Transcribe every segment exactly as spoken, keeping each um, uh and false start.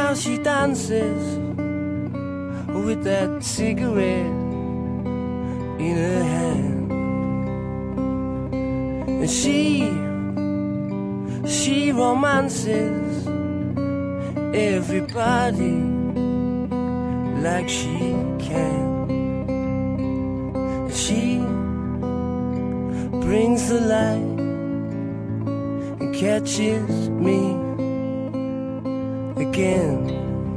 how she dances with that cigarette in her hand. And she, she romances everybody like she can. And she brings the light and catches me again.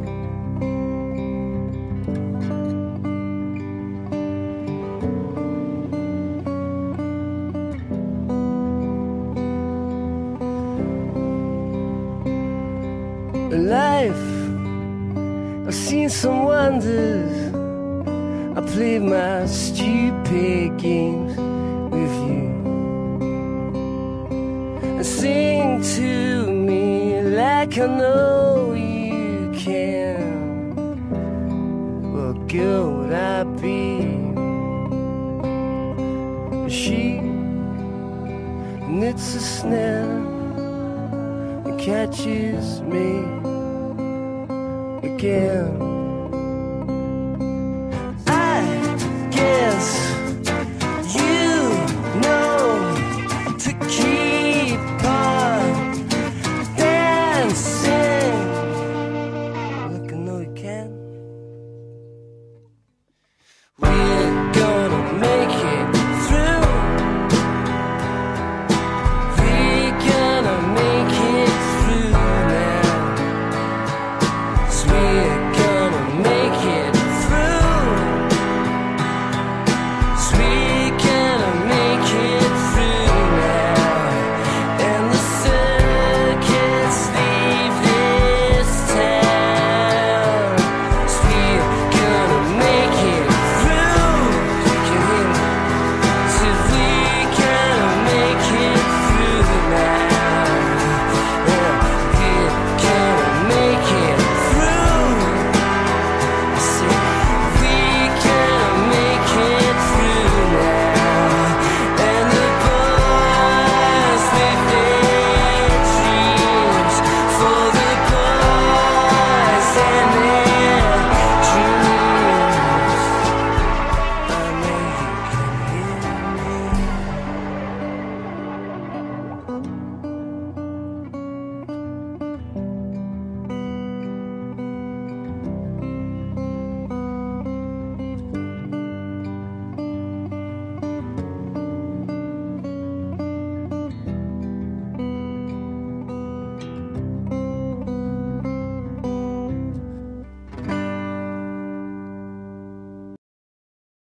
Life, I've seen some wonders. I played my stupid games with you. And sing to me like I know you can. What good would I be? She knits a snare and catches me again.